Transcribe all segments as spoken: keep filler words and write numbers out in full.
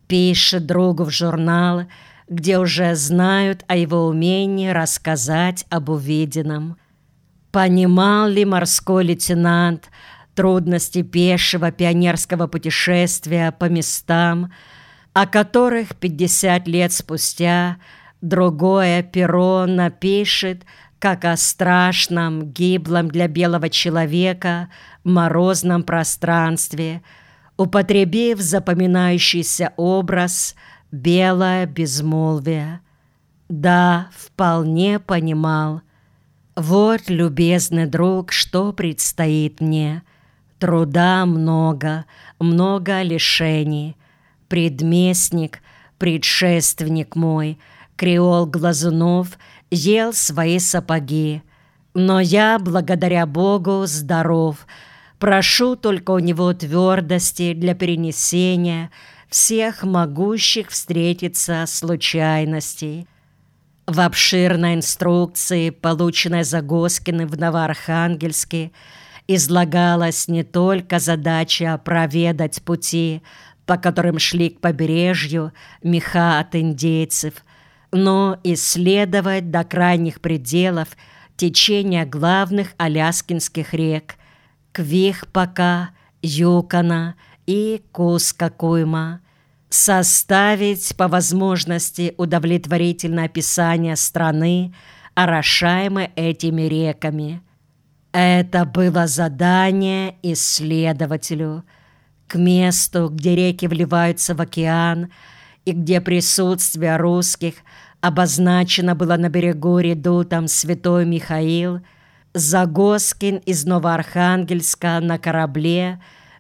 Пишет другу в журнал, где уже знают о его умении рассказать об увиденном. Понимал ли морской лейтенант трудности пешего пионерского путешествия по местам, о которых пятьдесят лет спустя другое перо напишет, как о страшном, гиблом для белого человека морозном пространстве, употребив запоминающийся образ «белое безмолвие». Да, вполне понимал. Вот, любезный друг, что предстоит мне. Труда много, много лишений. Предместник, предшественник мой, креол Глазунов, ел свои сапоги. Но я, благодаря Богу, здоров. Прошу только у него твердости для перенесения всех могущих встретиться случайностей. В обширной инструкции, полученной Загоскиным в Новоархангельске, излагалась не только задача проведать пути, по которым шли к побережью меха от индейцев, но исследовать до крайних пределов течение главных аляскинских рек Квихпака, Юкона и Кускакуйма, составить по возможности удовлетворительное описание страны, орошаемой этими реками. Это было задание исследователю. К месту, где реки вливаются в океан и где присутствие русских обозначено было на берегу редутом Святой Михаил, Загоскин из Новоархангельска на корабле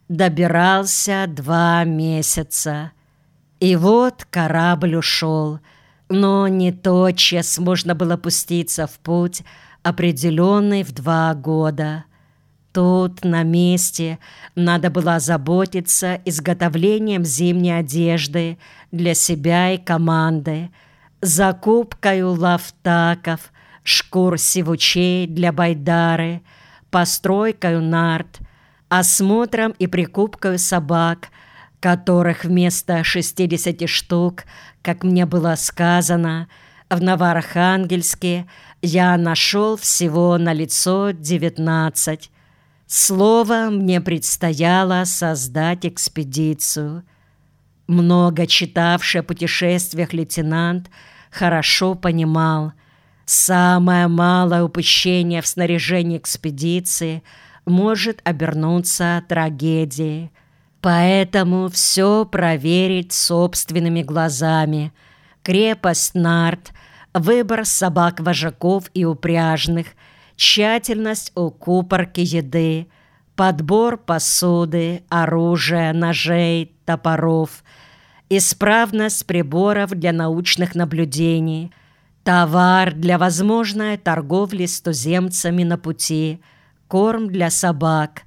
добирался два месяца. И вот корабль ушел, но не тотчас можно было пуститься в путь, определенный в два года. Тут, на месте, надо было озаботиться изготовлением зимней одежды для себя и команды, закупкою лафтаков, шкур сивучей для байдары, постройкою нарт, осмотром и прикупкою собак, которых вместо шестидесяти штук, как мне было сказано, в Новоархангельске я нашел всего на лицо девятнадцать. Словом, мне предстояло создать экспедицию. Много читавший о путешествиях лейтенант хорошо понимал, самое малое упущение в снаряжении экспедиции может обернуться трагедией. Поэтому все проверить собственными глазами. Крепость нарт, выбор собак-вожаков и упряжных, тщательность укупорки еды, подбор посуды, оружия, ножей, топоров, исправность приборов для научных наблюдений, товар для возможной торговли с туземцами на пути, корм для собак.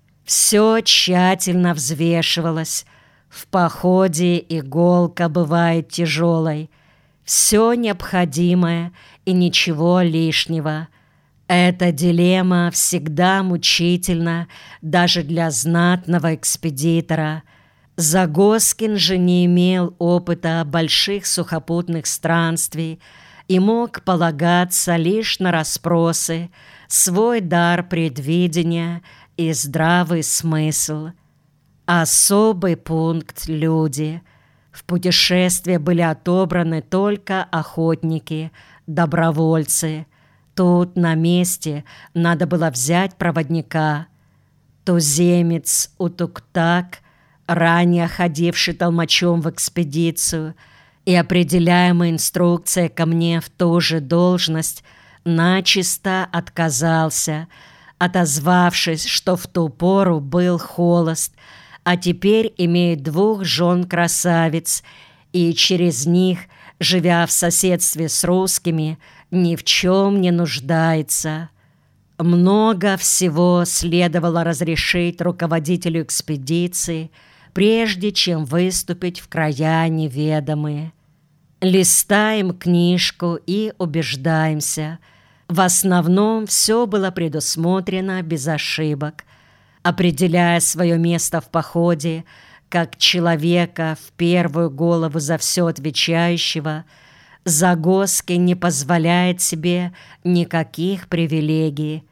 Все тщательно взвешивалось. В походе иголка бывает тяжелой. Все необходимое и ничего лишнего. Эта дилемма всегда мучительна даже для знатного экспедитора. Загоскин же не имел опыта больших сухопутных странствий и мог полагаться лишь на расспросы, свой дар предвидения и здравый смысл. Особый пункт — люди. В путешествие были отобраны только охотники, добровольцы. Тут на месте надо было взять проводника. Туземец Утуктак, ранее ходивший толмачом в экспедицию и определяемый инструкцией ко мне в ту же должность, начисто отказался, отозвавшись, что в ту пору был холост, а теперь имеет двух жен-красавиц и через них, живя в соседстве с русскими, ни в чем не нуждается. Много всего следовало разрешить руководителю экспедиции, прежде чем выступить в края неведомые. Листаем книжку и убеждаемся. В основном все было предусмотрено без ошибок. Определяя свое место в походе, как человека, в первую голову за все отвечающего, Загоский не позволяет себе никаких привилегий.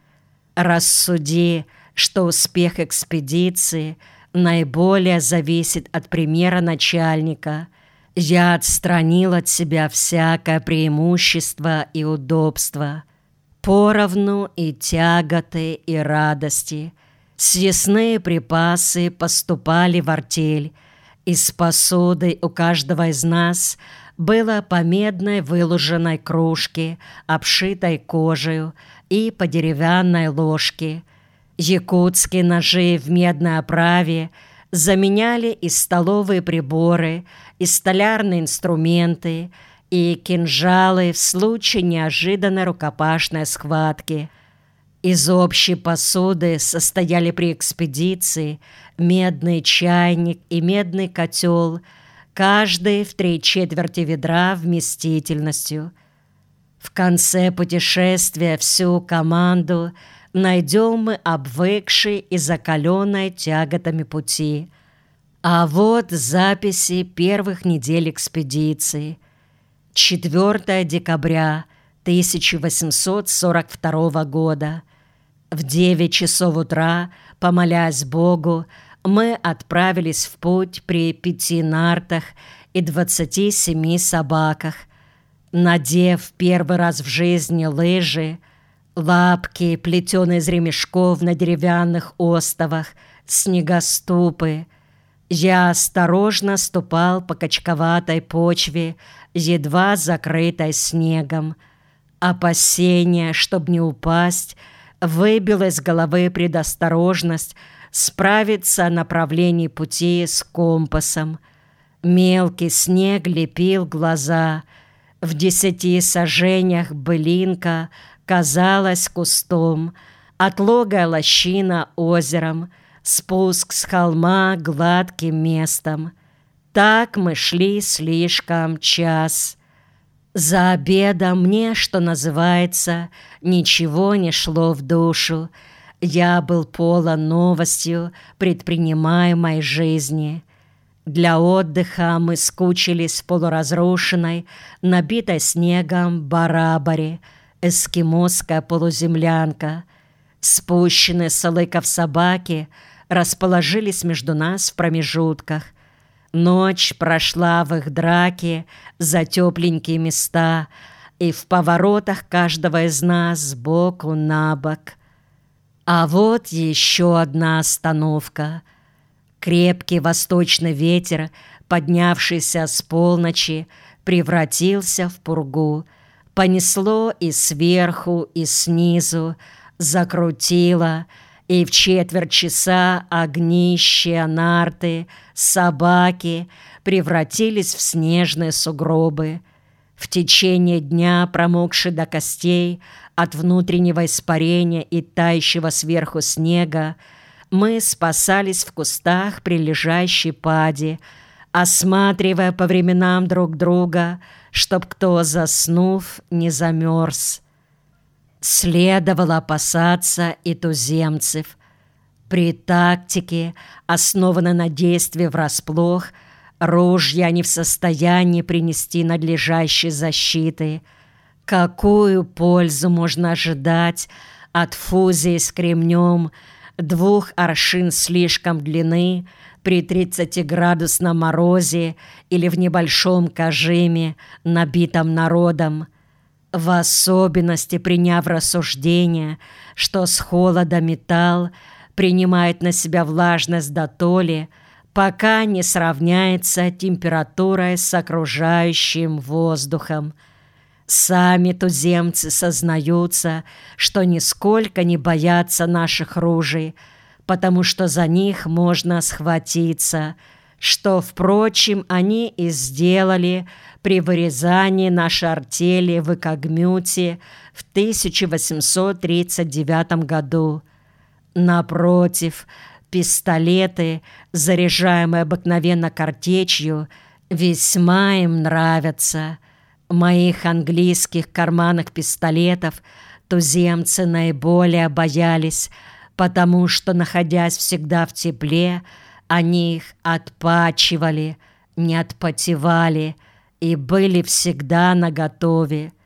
Рассуди, что успех экспедиции наиболее зависит от примера начальника. Я отстранил от себя всякое преимущество и удобство, поровну и тяготы, и радости. Съестные припасы поступали в артель, из посуды у каждого из нас было по медной выложенной кружке, обшитой кожей, и по деревянной ложке. Якутские ножи в медной оправе заменяли и столовые приборы, и столярные инструменты, и кинжалы в случае неожиданной рукопашной схватки. Из общей посуды состояли при экспедиции медный чайник и медный котел, каждый в три четверти ведра вместительностью. В конце путешествия всю команду найдем мы обвыкшей и закаленной тяготами пути. А вот записи первых недель экспедиции. четвёртого декабря тысяча восемьсот сорок второго года. В девять часов утра, помолясь Богу, мы отправились в путь при пяти нартах и двадцати семи собаках. Надев первый раз в жизни лыжи, лапки, плетеные из ремешков на деревянных остовах, снегоступы, я осторожно ступал по качковатой почве, едва закрытой снегом. Опасение, чтоб не упасть, выбило из головы предосторожность справиться о направлении пути с компасом. Мелкий снег лепил глаза. В десяти сажениях былинка казалась кустом, отлогая лощина озером, спуск с холма гладким местом. Так мы шли слишком час. За обедом мне, что называется, ничего не шло в душу. Я был полон новостью предпринимаемой жизни. Для отдыха мы скучились в полуразрушенной, набитой снегом барабаре, эскимосская полуземлянка. Спущенные с лыков собаки расположились между нас в промежутках. Ночь прошла в их драке за тепленькие места и в поворотах каждого из нас сбоку на бок. А вот еще одна остановка. Крепкий восточный ветер, поднявшийся с полночи, превратился в пургу. Понесло и сверху, и снизу, закрутило, и в четверть часа огнище, нарты, собаки превратились в снежные сугробы. В течение дня, промокший до костей от внутреннего испарения и тающего сверху снега, мы спасались в кустах прилежащей пади, осматривая по временам друг друга, чтоб кто, заснув, не замерз. Следовало опасаться и туземцев. При тактике, основанной на действии врасплох, ружья не в состоянии принести надлежащей защиты. Какую пользу можно ожидать от фузии с кремнем, двух аршин слишком длины, при тридцатиградусном морозе или в небольшом кожиме, набитом народом? В особенности приняв рассуждение, что с холода металл принимает на себя влажность дотоле, пока не сравняется температурой с окружающим воздухом. Сами туземцы сознаются, что нисколько не боятся наших ружей, потому что за них можно схватиться, что, впрочем, они и сделали при вырезании нашей артели в Икогмюте в тысяча восемьсот тридцать девятом году. Напротив, пистолеты, заряжаемые обыкновенно картечью, весьма им нравятся. Моих английских карманных пистолетов туземцы наиболее боялись, потому что, находясь всегда в тепле, Они их отпачивали, не отпотевали и были всегда наготове.